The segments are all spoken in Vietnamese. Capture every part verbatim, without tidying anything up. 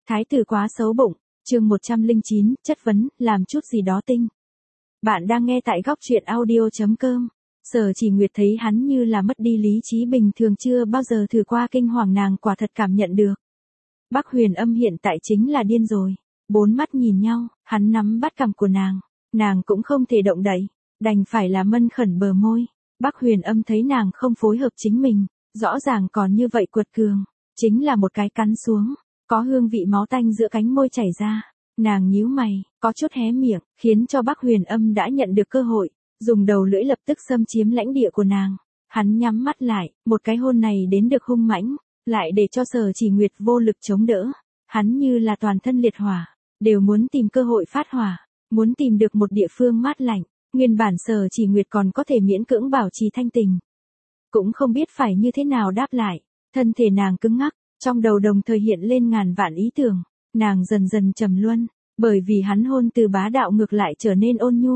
Thái tử quá xấu bụng, chương một trăm lẻ chín, chất vấn, làm chút gì đó tinh. Bạn đang nghe tại góc truyện audio chấm com. Sở Chỉ Nguyệt thấy hắn như là mất đi lý trí bình thường chưa bao giờ thử qua kinh hoàng nàng quả thật cảm nhận được. Bắc Huyền Âm hiện tại chính là điên rồi. Bốn mắt nhìn nhau, hắn nắm bắt cằm của nàng. Nàng cũng không thể động đậy, đành phải là mân khẩn bờ môi. Bắc Huyền Âm thấy nàng không phối hợp chính mình, rõ ràng còn như vậy quật cường. Chính là một cái cắn xuống, có hương vị máu tanh giữa cánh môi chảy ra. Nàng nhíu mày, có chút hé miệng, khiến cho Bắc Huyền Âm đã nhận được cơ hội, dùng đầu lưỡi lập tức xâm chiếm lãnh địa của nàng. Hắn nhắm mắt lại, một cái hôn này đến được hung mãnh, lại để cho Sở Chỉ Nguyệt vô lực chống đỡ. Hắn như là toàn thân liệt hỏa, đều muốn tìm cơ hội phát hỏa, muốn tìm được một địa phương mát lạnh. Nguyên bản Sở Chỉ Nguyệt còn có thể miễn cưỡng bảo trì thanh tình, cũng không biết phải như thế nào đáp lại. Thân thể nàng cứng ngắc, trong đầu đồng thời hiện lên ngàn vạn ý tưởng. Nàng dần dần trầm luân, bởi vì hắn hôn từ bá đạo ngược lại trở nên ôn nhu.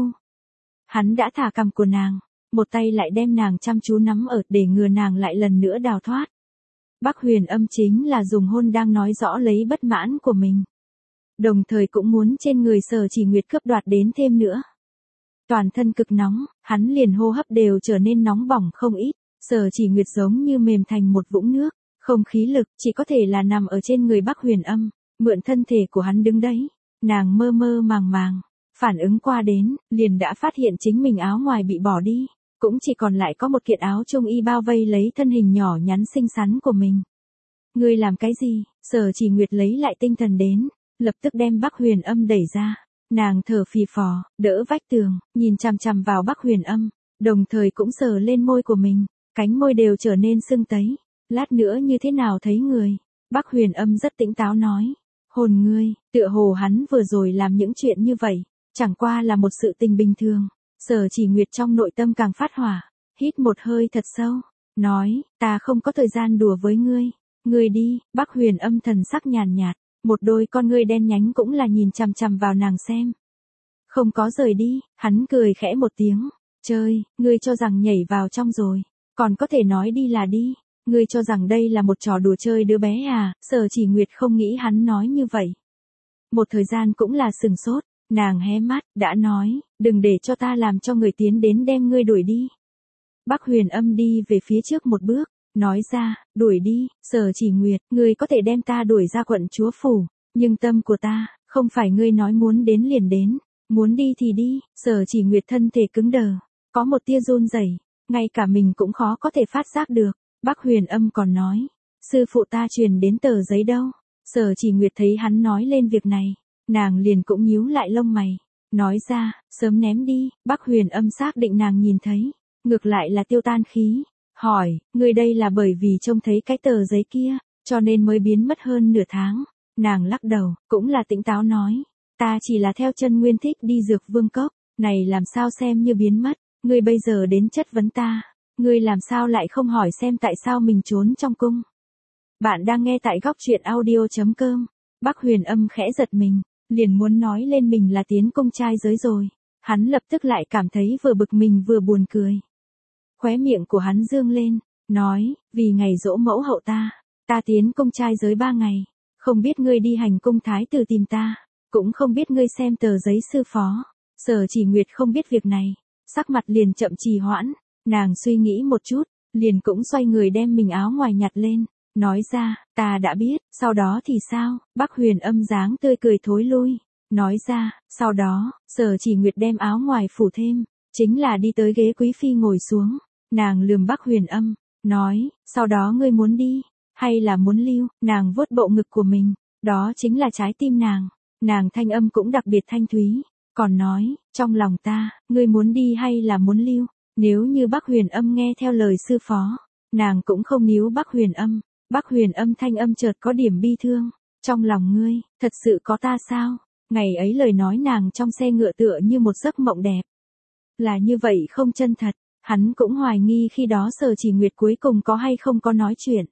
Hắn đã thả cằm của nàng, một tay lại đem nàng chăm chú nắm ở để ngừa nàng lại lần nữa đào thoát. Bắc Huyền Âm chính là dùng hôn đang nói rõ lấy bất mãn của mình, đồng thời cũng muốn trên người Sở Chỉ Nguyệt cướp đoạt đến thêm nữa. Toàn thân cực nóng, hắn liền hô hấp đều trở nên nóng bỏng không ít. Sở Chỉ Nguyệt giống như mềm thành một vũng nước, không khí lực, chỉ có thể là nằm ở trên người Bắc Huyền Âm, mượn thân thể của hắn đứng đấy. Nàng mơ mơ màng màng, phản ứng qua đến, liền đã phát hiện chính mình áo ngoài bị bỏ đi, cũng chỉ còn lại có một kiện áo trung y bao vây lấy thân hình nhỏ nhắn xinh xắn của mình. Ngươi làm cái gì? Sở Chỉ Nguyệt lấy lại tinh thần đến, lập tức đem Bắc Huyền Âm đẩy ra. Nàng thở phì phò, đỡ vách tường, nhìn chằm chằm vào Bắc Huyền Âm, đồng thời cũng sờ lên môi của mình. Cánh môi đều trở nên sưng tấy. Lát nữa như thế nào thấy người? Bắc Huyền Âm rất tỉnh táo nói. Hồn ngươi, tựa hồ hắn vừa rồi làm những chuyện như vậy, chẳng qua là một sự tình bình thường. Sở Chỉ Nguyệt trong nội tâm càng phát hỏa, hít một hơi thật sâu, nói, ta không có thời gian đùa với ngươi. Ngươi đi. Bắc Huyền Âm thần sắc nhàn nhạt, một đôi con ngươi đen nhánh cũng là nhìn chằm chằm vào nàng xem. Không có rời đi. Hắn cười khẽ một tiếng. Chơi, ngươi cho rằng nhảy vào trong rồi, còn có thể nói đi là đi. Ngươi cho rằng đây là một trò đùa chơi đứa bé à? Sở Chỉ Nguyệt không nghĩ hắn nói như vậy. Một thời gian cũng là sừng sốt, nàng hé mắt, đã nói, đừng để cho ta làm cho người tiến đến đem ngươi đuổi đi. Bắc Huyền Âm đi về phía trước một bước, nói ra, đuổi đi. Sở Chỉ Nguyệt, ngươi có thể đem ta đuổi ra quận chúa phủ, nhưng tâm của ta, không phải ngươi nói muốn đến liền đến, muốn đi thì đi. Sở Chỉ Nguyệt thân thể cứng đờ, có một tia run rẩy, ngay cả mình cũng khó có thể phát giác được. Bắc Huyền Âm còn nói, sư phụ ta truyền đến tờ giấy đâu? Sở Chỉ Nguyệt thấy hắn nói lên việc này, nàng liền cũng nhíu lại lông mày, nói ra, sớm ném đi. Bắc Huyền Âm xác định nàng nhìn thấy, ngược lại là tiêu tan khí, hỏi, ngươi đây là bởi vì trông thấy cái tờ giấy kia, cho nên mới biến mất hơn nửa tháng. Nàng lắc đầu, cũng là tỉnh táo nói, ta chỉ là theo chân Nguyên Thích đi Dược Vương Cốc, này làm sao xem như biến mất, ngươi bây giờ đến chất vấn ta. Ngươi làm sao lại không hỏi xem tại sao mình trốn trong cung? Bạn đang nghe tại góc truyện audio chấm com. Bắc Huyền Âm khẽ giật mình, liền muốn nói lên mình là tiến cung trai giới rồi. Hắn lập tức lại cảm thấy vừa bực mình vừa buồn cười. Khóe miệng của hắn dương lên, nói, vì ngày giỗ mẫu hậu ta, ta tiến cung trai giới ba ngày. Không biết ngươi đi hành cung thái tử tìm ta, cũng không biết ngươi xem tờ giấy sư phó. Sở Chỉ Nguyệt không biết việc này, sắc mặt liền chậm trì hoãn. Nàng suy nghĩ một chút, liền cũng xoay người đem mình áo ngoài nhặt lên, nói ra, ta đã biết. Sau đó thì sao? Bắc Huyền Âm dáng tươi cười thối lui, nói ra, sau đó, Sở Chỉ Nguyệt đem áo ngoài phủ thêm, chính là đi tới ghế quý phi ngồi xuống. Nàng lườm Bắc Huyền Âm, nói, sau đó ngươi muốn đi, hay là muốn lưu? Nàng vuốt bộ ngực của mình, đó chính là trái tim nàng. Nàng thanh âm cũng đặc biệt thanh thúy, còn nói, trong lòng ta, ngươi muốn đi hay là muốn lưu? Nếu như Bắc Huyền Âm nghe theo lời sư phó, nàng cũng không níu Bắc Huyền Âm. Bắc Huyền Âm thanh âm chợt có điểm bi thương, trong lòng ngươi, thật sự có ta sao? Ngày ấy lời nói nàng trong xe ngựa tựa như một giấc mộng đẹp. Là như vậy không chân thật, hắn cũng hoài nghi khi đó Sở Chỉ Nguyệt cuối cùng có hay không có nói chuyện.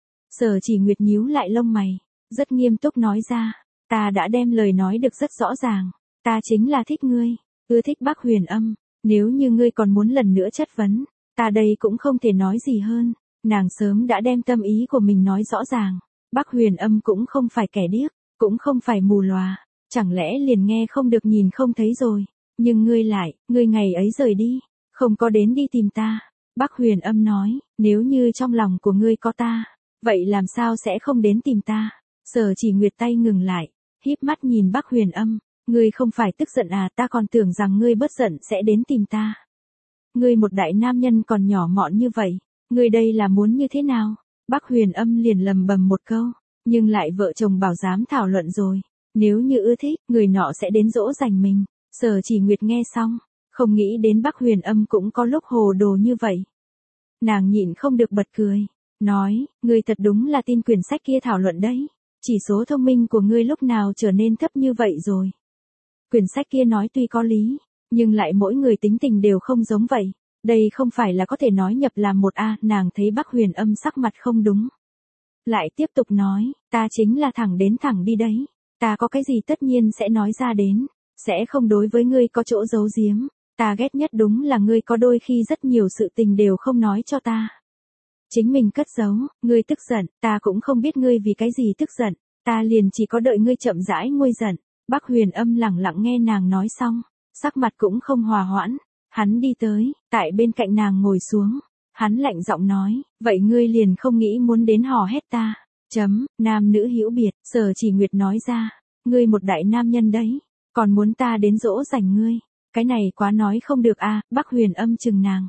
Sở Chỉ Nguyệt nhíu lại lông mày, rất nghiêm túc nói ra, ta đã đem lời nói được rất rõ ràng, ta chính là thích ngươi, ưa thích Bắc Huyền Âm. Nếu như ngươi còn muốn lần nữa chất vấn, ta đây cũng không thể nói gì hơn. Nàng sớm đã đem tâm ý của mình nói rõ ràng. Bắc Huyền Âm cũng không phải kẻ điếc, cũng không phải mù lòa, chẳng lẽ liền nghe không được nhìn không thấy rồi, nhưng ngươi lại, ngươi ngày ấy rời đi, không có đến đi tìm ta. Bắc Huyền Âm nói, nếu như trong lòng của ngươi có ta, vậy làm sao sẽ không đến tìm ta? Sở Chỉ Nguyệt tay ngừng lại, híp mắt nhìn Bắc Huyền Âm, ngươi không phải tức giận à, ta còn tưởng rằng ngươi bớt giận sẽ đến tìm ta. Ngươi một đại nam nhân còn nhỏ mọn như vậy, ngươi đây là muốn như thế nào? Bắc Huyền Âm liền lầm bầm một câu, nhưng lại vợ chồng bảo dám thảo luận rồi, nếu như ưa thích, người nọ sẽ đến dỗ dành mình. Sở Chỉ Nguyệt nghe xong, không nghĩ đến Bắc Huyền Âm cũng có lúc hồ đồ như vậy. Nàng nhịn không được bật cười, nói, ngươi thật đúng là tin quyển sách kia thảo luận đấy, chỉ số thông minh của ngươi lúc nào trở nên thấp như vậy rồi. Quyển sách kia nói tuy có lý, nhưng lại mỗi người tính tình đều không giống vậy, đây không phải là có thể nói nhập làm một a. Nàng thấy Bắc Huyền Âm sắc mặt không đúng, lại tiếp tục nói, ta chính là thẳng đến thẳng đi đấy, ta có cái gì tất nhiên sẽ nói ra đến, sẽ không đối với ngươi có chỗ giấu giếm, ta ghét nhất đúng là ngươi có đôi khi rất nhiều sự tình đều không nói cho ta. Chính mình cất giấu, ngươi tức giận, ta cũng không biết ngươi vì cái gì tức giận, ta liền chỉ có đợi ngươi chậm rãi nguôi giận. Bắc Huyền Âm lẳng lặng nghe nàng nói xong, sắc mặt cũng không hòa hoãn, hắn đi tới, tại bên cạnh nàng ngồi xuống, hắn lạnh giọng nói, vậy ngươi liền không nghĩ muốn đến hò hét ta, chấm, nam nữ hữu biệt. Sở Chỉ Nguyệt nói ra, ngươi một đại nam nhân đấy, còn muốn ta đến dỗ dành ngươi, cái này quá nói không được a. Bắc Huyền Âm chừng nàng,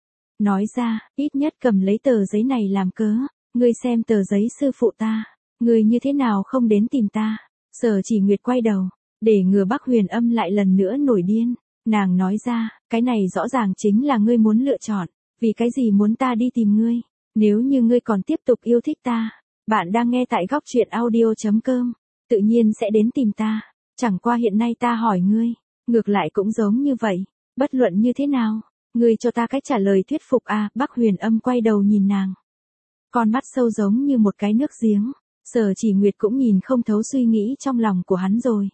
nói ra, ít nhất cầm lấy tờ giấy này làm cớ, ngươi xem tờ giấy sư phụ ta, ngươi như thế nào không đến tìm ta. Sở Chỉ Nguyệt quay đầu, để ngừa Bắc Huyền Âm lại lần nữa nổi điên, nàng nói ra, cái này rõ ràng chính là ngươi muốn lựa chọn, vì cái gì muốn ta đi tìm ngươi, nếu như ngươi còn tiếp tục yêu thích ta, bạn đang nghe tại góc truyện audio chấm com, tự nhiên sẽ đến tìm ta, chẳng qua hiện nay ta hỏi ngươi, ngược lại cũng giống như vậy, bất luận như thế nào, ngươi cho ta cách trả lời thuyết phục a. Bắc Huyền Âm quay đầu nhìn nàng, con mắt sâu giống như một cái nước giếng. Sở Chỉ Nguyệt cũng nhìn không thấu suy nghĩ trong lòng của hắn rồi.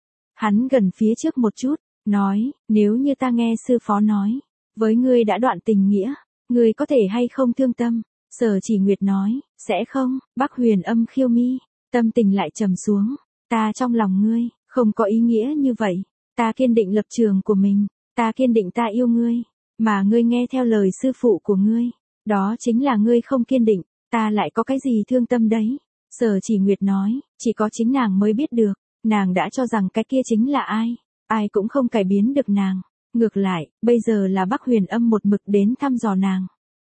Hắn gần phía trước một chút, nói, nếu như ta nghe sư phó nói, với ngươi đã đoạn tình nghĩa, ngươi có thể hay không thương tâm? Sở Chỉ Nguyệt nói, sẽ không. Bắc Huyền Âm khiêu mi, tâm tình lại trầm xuống, ta trong lòng ngươi, không có ý nghĩa như vậy, ta kiên định lập trường của mình, ta kiên định ta yêu ngươi, mà ngươi nghe theo lời sư phụ của ngươi, đó chính là ngươi không kiên định, ta lại có cái gì thương tâm đấy? Sở Chỉ Nguyệt nói, chỉ có chính nàng mới biết được, nàng đã cho rằng cái kia chính là ai, ai cũng không cải biến được nàng. Ngược lại, bây giờ là Bắc Huyền Âm một mực đến thăm dò nàng.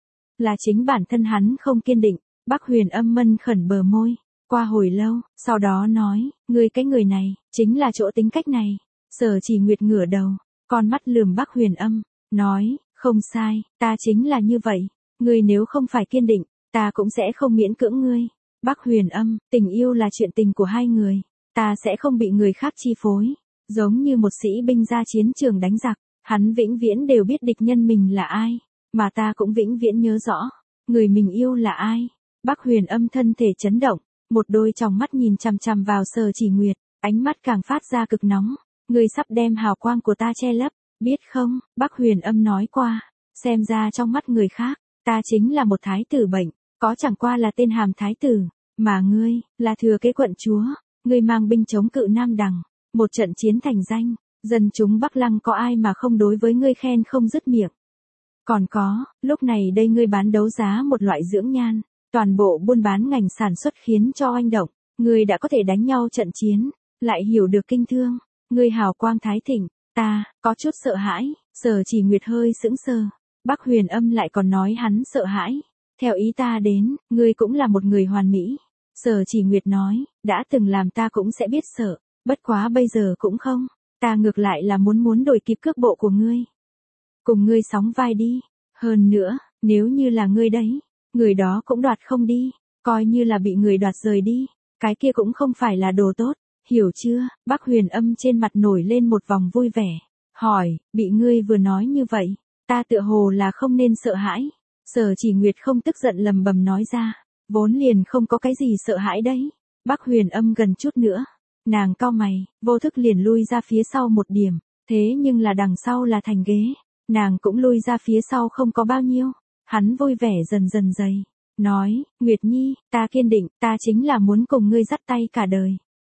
Là chính bản thân hắn không kiên định, Bắc Huyền Âm mân khẩn bờ môi, qua hồi lâu, sau đó nói, ngươi cái người này, chính là chỗ tính cách này. Sở Chỉ Nguyệt ngửa đầu, con mắt lườm Bắc Huyền Âm, nói, không sai, ta chính là như vậy, ngươi nếu không phải kiên định, ta cũng sẽ không miễn cưỡng ngươi. Bắc Huyền Âm, tình yêu là chuyện tình của hai người, ta sẽ không bị người khác chi phối, giống như một sĩ binh ra chiến trường đánh giặc, hắn vĩnh viễn đều biết địch nhân mình là ai, mà ta cũng vĩnh viễn nhớ rõ, người mình yêu là ai. Bắc Huyền Âm thân thể chấn động, một đôi tròng mắt nhìn chằm chằm vào Sở Chỉ Nguyệt, ánh mắt càng phát ra cực nóng, ngươi sắp đem hào quang của ta che lấp, biết không? Bắc Huyền Âm nói qua, xem ra trong mắt người khác, ta chính là một thái tử bệnh, có chẳng qua là tên hàm thái tử, mà ngươi, là thừa kế quận chúa, ngươi mang binh chống cự Nam Đằng, một trận chiến thành danh, dân chúng Bắc Lăng có ai mà không đối với ngươi khen không dứt miệng. Còn có, lúc này đây ngươi bán đấu giá một loại dưỡng nhan, toàn bộ buôn bán ngành sản xuất khiến cho oanh động, ngươi đã có thể đánh nhau trận chiến, lại hiểu được kinh thương, ngươi hào quang thái thịnh, ta, có chút sợ hãi. Sở Chỉ Nguyệt hơi sững sờ, Bắc Huyền Âm lại còn nói hắn sợ hãi. Theo ý ta đến, ngươi cũng là một người hoàn mỹ. Sở Chỉ Nguyệt nói, đã từng làm ta cũng sẽ biết sợ, bất quá bây giờ cũng không, ta ngược lại là muốn muốn đổi kịp cước bộ của ngươi. Cùng ngươi sóng vai đi, hơn nữa, nếu như là ngươi đấy, người đó cũng đoạt không đi, coi như là bị người đoạt rời đi, cái kia cũng không phải là đồ tốt, hiểu chưa? Bắc Huyền Âm trên mặt nổi lên một vòng vui vẻ, hỏi, bị ngươi vừa nói như vậy, ta tựa hồ là không nên sợ hãi. Sở Chỉ Nguyệt không tức giận lầm bầm nói ra, vốn liền không có cái gì sợ hãi đấy. Bắc Huyền Âm gần chút nữa, nàng cau mày, vô thức liền lui ra phía sau một điểm, thế nhưng là đằng sau là thành ghế, nàng cũng lui ra phía sau không có bao nhiêu. Hắn vui vẻ dần dần dày, nói, Nguyệt Nhi, ta kiên định, ta chính là muốn cùng ngươi dắt tay cả đời,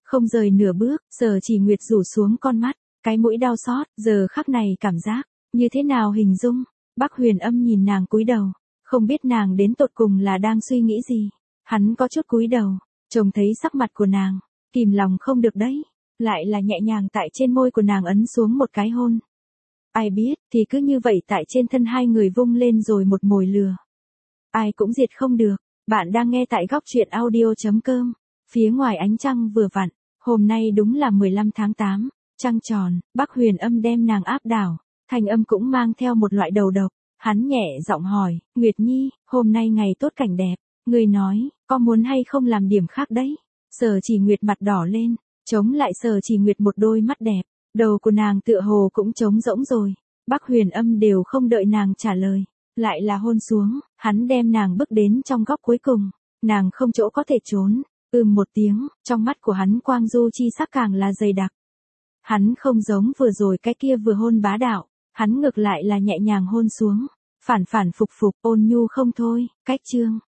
Không rời nửa bước, Sở Chỉ Nguyệt rủ xuống con mắt, cái mũi đau xót, giờ khắc này cảm giác, như thế nào hình dung? Bác Huyền Âm nhìn nàng cúi đầu, không biết nàng đến tột cùng là đang suy nghĩ gì. Hắn có chút cúi đầu, trông thấy sắc mặt của nàng, kìm lòng không được đấy, lại là nhẹ nhàng tại trên môi của nàng ấn xuống một cái hôn. Ai biết, thì cứ như vậy tại trên thân hai người vung lên rồi một mồi lửa. Ai cũng diệt không được. Bạn đang nghe tại góc truyện audio.com. Phía ngoài ánh trăng vừa vặn, hôm nay đúng là mười lăm tháng tám, trăng tròn, Bác Huyền Âm đem nàng áp đảo, thanh âm cũng mang theo một loại đầu độc. Hắn nhẹ giọng hỏi, Nguyệt Nhi, hôm nay ngày tốt cảnh đẹp, người nói, có muốn hay không làm điểm khác đấy? Sở Chỉ Nguyệt mặt đỏ lên, chống lại Sở Chỉ Nguyệt một đôi mắt đẹp, đầu của nàng tựa hồ cũng trống rỗng rồi. Bác Huyền Âm đều không đợi nàng trả lời, lại là hôn xuống, hắn đem nàng bước đến trong góc cuối cùng, nàng không chỗ có thể trốn, ừm một tiếng, trong mắt của hắn quang du chi sắc càng là dày đặc. Hắn không giống vừa rồi cái kia vừa hôn bá đạo, hắn ngược lại là nhẹ nhàng hôn xuống, phản phản phục phục, ôn nhu không thôi, cách chương.